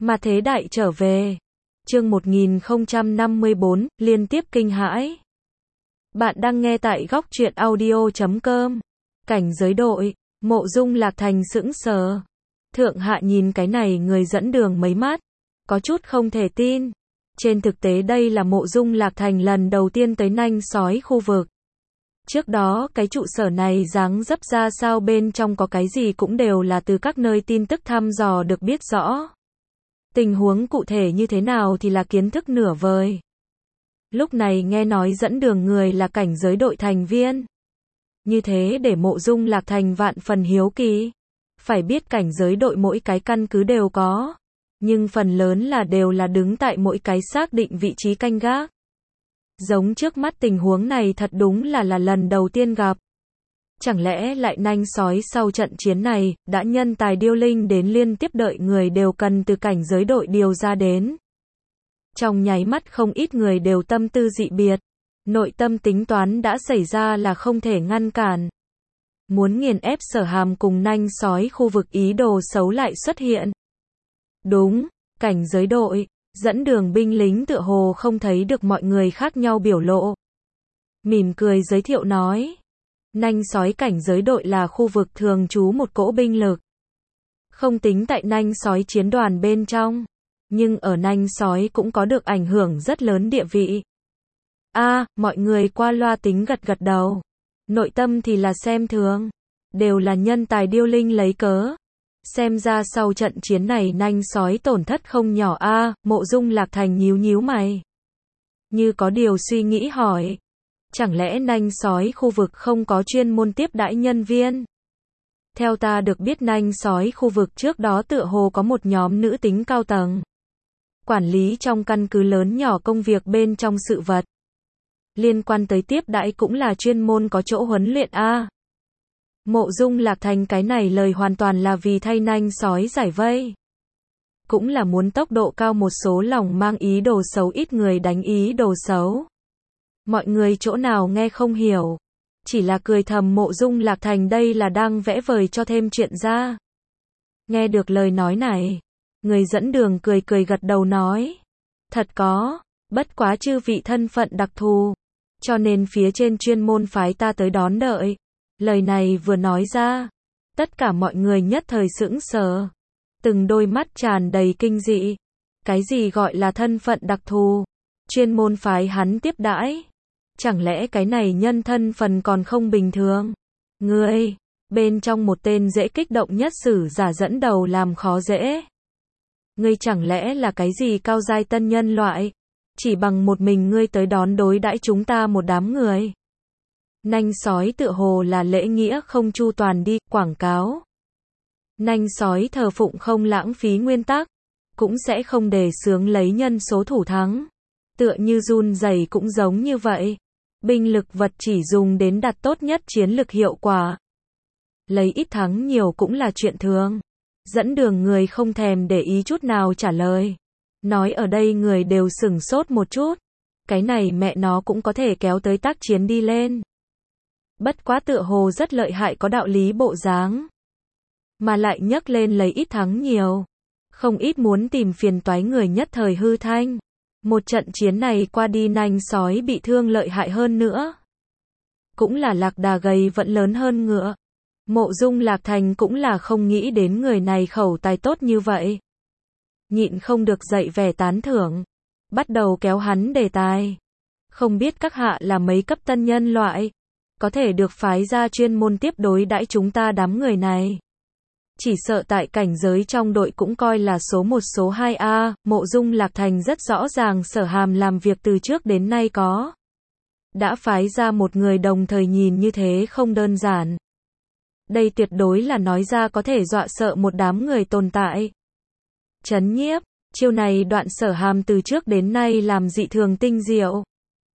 Mà thế đại trở về. Chương 1054, liên tiếp kinh hãi. Bạn đang nghe tại góc truyện audio.com. Cảnh giới đội, Mộ Dung Lạc Thành sững sờ. Thượng hạ nhìn cái này người dẫn đường mấy mắt, có chút không thể tin. Trên thực tế đây là Mộ Dung Lạc Thành lần đầu tiên tới Nanh Sói khu vực. Trước đó cái trụ sở này dáng dấp ra sao, bên trong có cái gì cũng đều là từ các nơi tin tức thăm dò được biết rõ. Tình huống cụ thể như thế nào thì là kiến thức nửa vời. Lúc này nghe nói dẫn đường người là cảnh giới đội thành viên. Như thế để Mộ Dung Lạc Thành vạn phần hiếu kỳ. Phải biết cảnh giới đội mỗi cái căn cứ đều có. Nhưng phần lớn là đều là đứng tại mỗi cái xác định vị trí canh gác. Giống trước mắt tình huống này thật đúng là lần đầu tiên gặp. Chẳng lẽ lại Nanh Sói sau trận chiến này, đã nhân tài điêu linh đến liên tiếp đợi người đều cần từ cảnh giới đội điều ra đến. Trong nháy mắt không ít người đều tâm tư dị biệt. Nội tâm tính toán đã xảy ra là không thể ngăn cản. Muốn nghiền ép Sở Hàm cùng Nanh Sói khu vực, ý đồ xấu lại xuất hiện. Đúng, cảnh giới đội, dẫn đường binh lính tựa hồ không thấy được mọi người khác nhau biểu lộ. Mỉm cười giới thiệu nói. Nanh Sói cảnh giới đội là khu vực thường trú một cỗ binh lực. Không tính tại Nanh Sói chiến đoàn bên trong, nhưng ở Nanh Sói cũng có được ảnh hưởng rất lớn địa vị. Mọi người qua loa tính gật gật đầu. Nội tâm thì là xem thường. Đều là nhân tài điêu linh lấy cớ. Xem ra sau trận chiến này Nanh Sói tổn thất không nhỏ. Mộ Dung Lạc Thành nhíu nhíu mày, như có điều suy nghĩ hỏi. Chẳng lẽ Nanh Sói khu vực không có chuyên môn tiếp đãi nhân viên? Theo ta được biết Nanh Sói khu vực trước đó tựa hồ có một nhóm nữ tính cao tầng. Quản lý trong căn cứ lớn nhỏ công việc bên trong sự vật. Liên quan tới tiếp đãi cũng là chuyên môn có chỗ huấn luyện. Mộ Dung Lạc Thành cái này lời hoàn toàn là vì thay Nanh Sói giải vây. Cũng là muốn tốc độ cao, một số lòng mang ý đồ xấu ít người đánh ý đồ xấu. Mọi người chỗ nào nghe không hiểu. Chỉ là cười thầm Mộ Dung Lạc Thành đây là đang vẽ vời cho thêm chuyện ra. Nghe được lời nói này, người dẫn đường cười cười gật đầu nói. Thật có, bất quá chư vị thân phận đặc thù, cho nên phía trên chuyên môn phái ta tới đón đợi. Lời này vừa nói ra, tất cả mọi người nhất thời sững sờ. Từng đôi mắt tràn đầy kinh dị. Cái gì gọi là thân phận đặc thù? Chuyên môn phái hắn tiếp đãi? Chẳng lẽ cái này nhân thân phần còn không bình thường? Ngươi, bên trong một tên dễ kích động nhất sử giả dẫn đầu làm khó dễ. Ngươi chẳng lẽ là cái gì cao giai tân nhân loại? Chỉ bằng một mình ngươi tới đón đối đãi chúng ta một đám người. Nanh Sói tựa hồ là lễ nghĩa không chu toàn đi, quảng cáo. Nanh Sói thờ phụng không lãng phí nguyên tắc, cũng sẽ không đề xướng lấy nhân số thủ thắng. Tựa như run rẩy cũng giống như vậy. Binh lực vật chỉ dùng đến đạt tốt nhất chiến lực hiệu quả. Lấy ít thắng nhiều cũng là chuyện thường. Dẫn đường người không thèm để ý chút nào trả lời. Nói ở đây người đều sửng sốt một chút. Cái này mẹ nó cũng có thể kéo tới tác chiến đi lên. Bất quá tựa hồ rất lợi hại, có đạo lý bộ dáng. Mà lại nhấc lên lấy ít thắng nhiều. Không ít muốn tìm phiền toái người nhất thời hư thanh. Một trận chiến này qua đi Nanh Sói bị thương lợi hại hơn nữa. Cũng là lạc đà gầy vẫn lớn hơn ngựa. Mộ Dung Lạc Thành cũng là không nghĩ đến người này khẩu tài tốt như vậy. Nhịn không được dậy vẻ tán thưởng. Bắt đầu kéo hắn đề tài. Không biết các hạ là mấy cấp tân nhân loại, có thể được phái ra chuyên môn tiếp đối đãi chúng ta đám người này. Chỉ sợ tại cảnh giới trong đội cũng coi là số 1 số 2. Mộ Dung Lạc Thành rất rõ ràng Sở Hàm làm việc từ trước đến nay có. Đã phái ra một người đồng thời nhìn như thế không đơn giản. Đây tuyệt đối là nói ra có thể dọa sợ một đám người tồn tại. Chấn nhiếp, chiêu này đoạn Sở Hàm từ trước đến nay làm dị thường tinh diệu.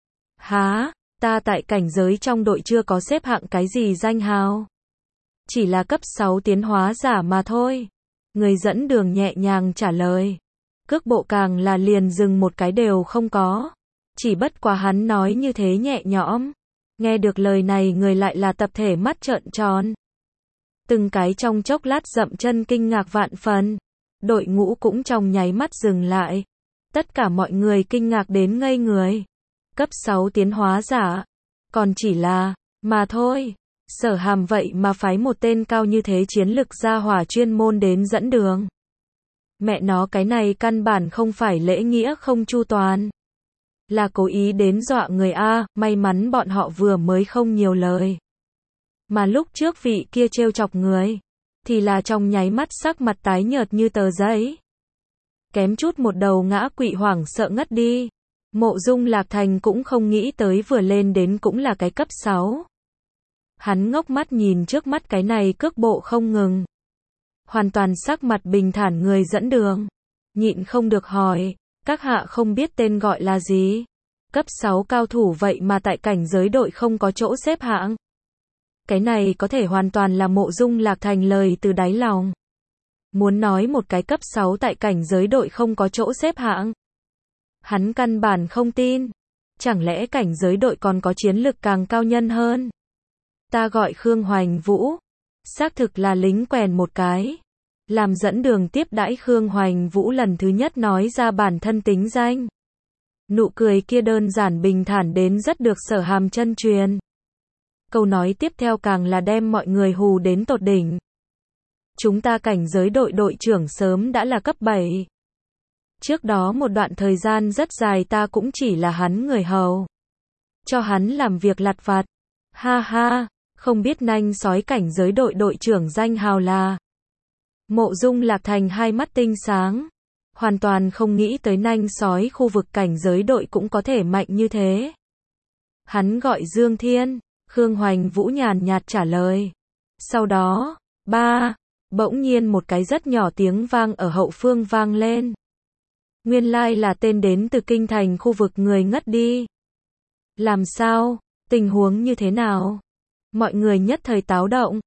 Ta tại cảnh giới trong đội chưa có xếp hạng cái gì danh hào. Chỉ là cấp 6 tiến hóa giả mà thôi. Người dẫn đường nhẹ nhàng trả lời. Cước bộ càng là liền dừng một cái đều không có. Chỉ bất quá hắn nói như thế nhẹ nhõm. Nghe được lời này người lại là tập thể mắt trợn tròn. Từng cái trong chốc lát dậm chân kinh ngạc vạn phần. đội ngũ cũng trong nháy mắt dừng lại. Tất cả mọi người kinh ngạc đến ngây người. Cấp 6 tiến hóa giả. Còn chỉ là, mà thôi. Sở Hàm vậy mà phái một tên cao như thế chiến lực gia hỏa chuyên môn đến dẫn đường. Mẹ nó, cái này căn bản không phải lễ nghĩa không chu toàn. Là cố ý đến dọa người a, may mắn bọn họ vừa mới không nhiều lời. Mà lúc trước vị kia trêu chọc người, thì là trong nháy mắt sắc mặt tái nhợt như tờ giấy. Kém chút một đầu ngã quỵ hoảng sợ ngất đi. Mộ Dung Lạc Thành cũng không nghĩ tới vừa lên đến cũng là cái cấp 6. Hắn ngốc mắt nhìn trước mắt cái này cước bộ không ngừng. Hoàn toàn sắc mặt bình thản người dẫn đường. Nhịn không được hỏi, các hạ không biết tên gọi là gì? Cấp 6 cao thủ vậy mà tại cảnh giới đội không có chỗ xếp hạng. Cái này có thể hoàn toàn là Mộ Dung Lạc Thành lời từ đáy lòng. Muốn nói một cái cấp 6 tại cảnh giới đội không có chỗ xếp hạng. Hắn căn bản không tin. Chẳng lẽ cảnh giới đội còn có chiến lực càng cao nhân hơn? Ta gọi Khương Hoành Vũ. Xác thực là lính quèn một cái. Làm dẫn đường tiếp đãi Khương Hoành Vũ lần thứ nhất nói ra bản thân tính danh. Nụ cười kia đơn giản bình thản đến rất được Sở Hàm chân truyền. Câu nói tiếp theo càng là đem mọi người hù đến tột đỉnh. Chúng ta cảnh giới đội đội trưởng sớm đã là cấp 7. Trước đó một đoạn thời gian rất dài ta cũng chỉ là hắn người hầu. Cho hắn làm việc lặt vặt. Ha ha, không biết nanh sói cảnh giới đội đội trưởng danh hào là. Mộ Dung Lạc Thành hai mắt tinh sáng. Hoàn toàn không nghĩ tới nanh sói khu vực cảnh giới đội cũng có thể mạnh như thế. Hắn gọi Dương Thiên. Khương Hoành Vũ nhàn nhạt trả lời. Sau đó, bỗng nhiên một cái rất nhỏ tiếng vang ở hậu phương vang lên. Nguyên lai là tên đến từ kinh thành khu vực người ngất đi. Làm sao? Tình huống như thế nào? Mọi người nhất thời táo động.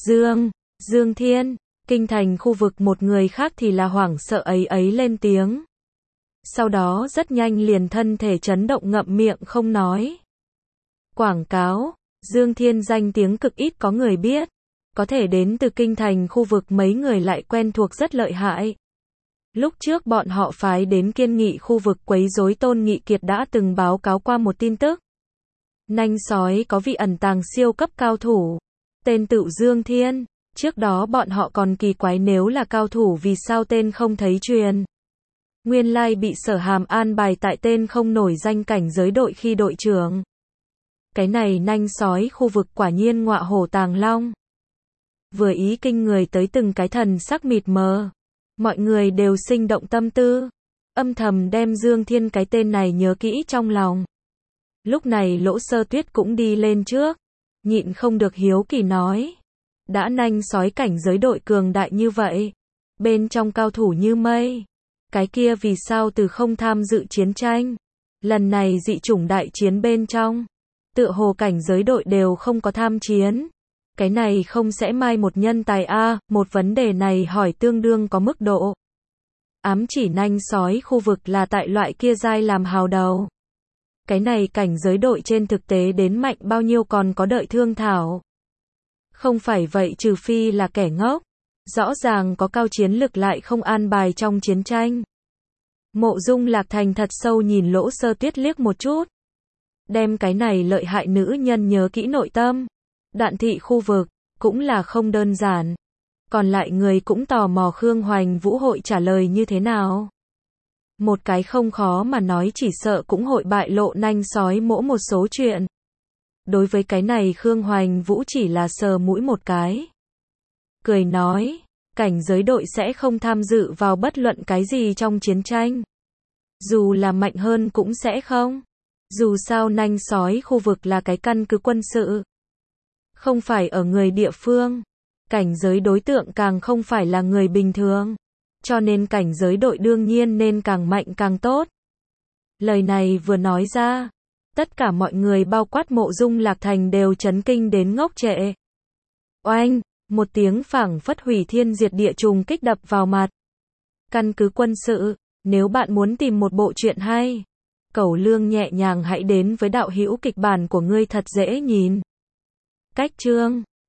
Dương Thiên, kinh thành khu vực một người khác thì là hoảng sợ ấy lên tiếng. Sau đó rất nhanh liền thân thể chấn động ngậm miệng không nói. Quảng cáo, Dương Thiên danh tiếng cực ít có người biết. Có thể đến từ kinh thành khu vực mấy người lại quen thuộc rất lợi hại. Lúc trước bọn họ phái đến Kiên Nghị khu vực quấy rối Tôn Nghị Kiệt đã từng báo cáo qua một tin tức. Nanh sói có vị ẩn tàng siêu cấp cao thủ. Tên tựu Dương Thiên. Trước đó bọn họ còn kỳ quái nếu là cao thủ vì sao tên không thấy truyền. Nguyên lai bị Sở Hàm an bài tại tên không nổi danh cảnh giới đội khi đội trưởng. Cái này nanh sói khu vực quả nhiên ngọa hổ tàng long. Vừa ý kinh người tới từng cái thần sắc mịt mờ. Mọi người đều sinh động tâm tư. Âm thầm đem Dương Thiên cái tên này nhớ kỹ trong lòng. Lúc này Lỗ Sơ Tuyết cũng đi lên trước. Nhịn không được hiếu kỳ nói. Đã nanh sói cảnh giới đội cường đại như vậy. Bên trong cao thủ như mây. Cái kia vì sao từ không tham dự chiến tranh. Lần này dị chủng đại chiến bên trong. Tựa hồ cảnh giới đội đều không có tham chiến. Cái này không sẽ mai một nhân tài a, một vấn đề này hỏi tương đương có mức độ. Ám chỉ nanh sói khu vực là tại loại kia giai làm hào đầu. Cái này cảnh giới đội trên thực tế đến mạnh bao nhiêu còn có đợi thương thảo. Không phải vậy trừ phi là kẻ ngốc. Rõ ràng có cao chiến lực lại không an bài trong chiến tranh. Mộ Dung Lạc Thành thật sâu nhìn Lỗ Sơ Tuyết liếc một chút. Đem cái này lợi hại nữ nhân nhớ kỹ nội tâm. Đạn thị khu vực, cũng là không đơn giản. Còn lại người cũng tò mò Khương Hoành Vũ hội trả lời như thế nào. Một cái không khó mà nói chỉ sợ cũng hội bại lộ nanh sói mỗ một số chuyện. Đối với cái này Khương Hoành Vũ chỉ là sờ mũi một cái. Cười nói, cảnh giới đội sẽ không tham dự vào bất luận cái gì trong chiến tranh. Dù là mạnh hơn cũng sẽ không. Dù sao nanh sói khu vực là cái căn cứ quân sự. Không phải ở người địa phương. Cảnh giới đối tượng càng không phải là người bình thường. Cho nên cảnh giới đội đương nhiên nên càng mạnh càng tốt. Lời này vừa nói ra. Tất cả mọi người bao quát Mộ Dung Lạc Thành đều chấn kinh đến ngốc trệ. Oanh, một tiếng phảng phất hủy thiên diệt địa trùng kích đập vào mặt. Căn cứ quân sự, nếu bạn muốn tìm một bộ truyện hay. Cẩu Lương nhẹ nhàng hãy đến với đạo hữu kịch bản của ngươi thật dễ nhìn. Cách chương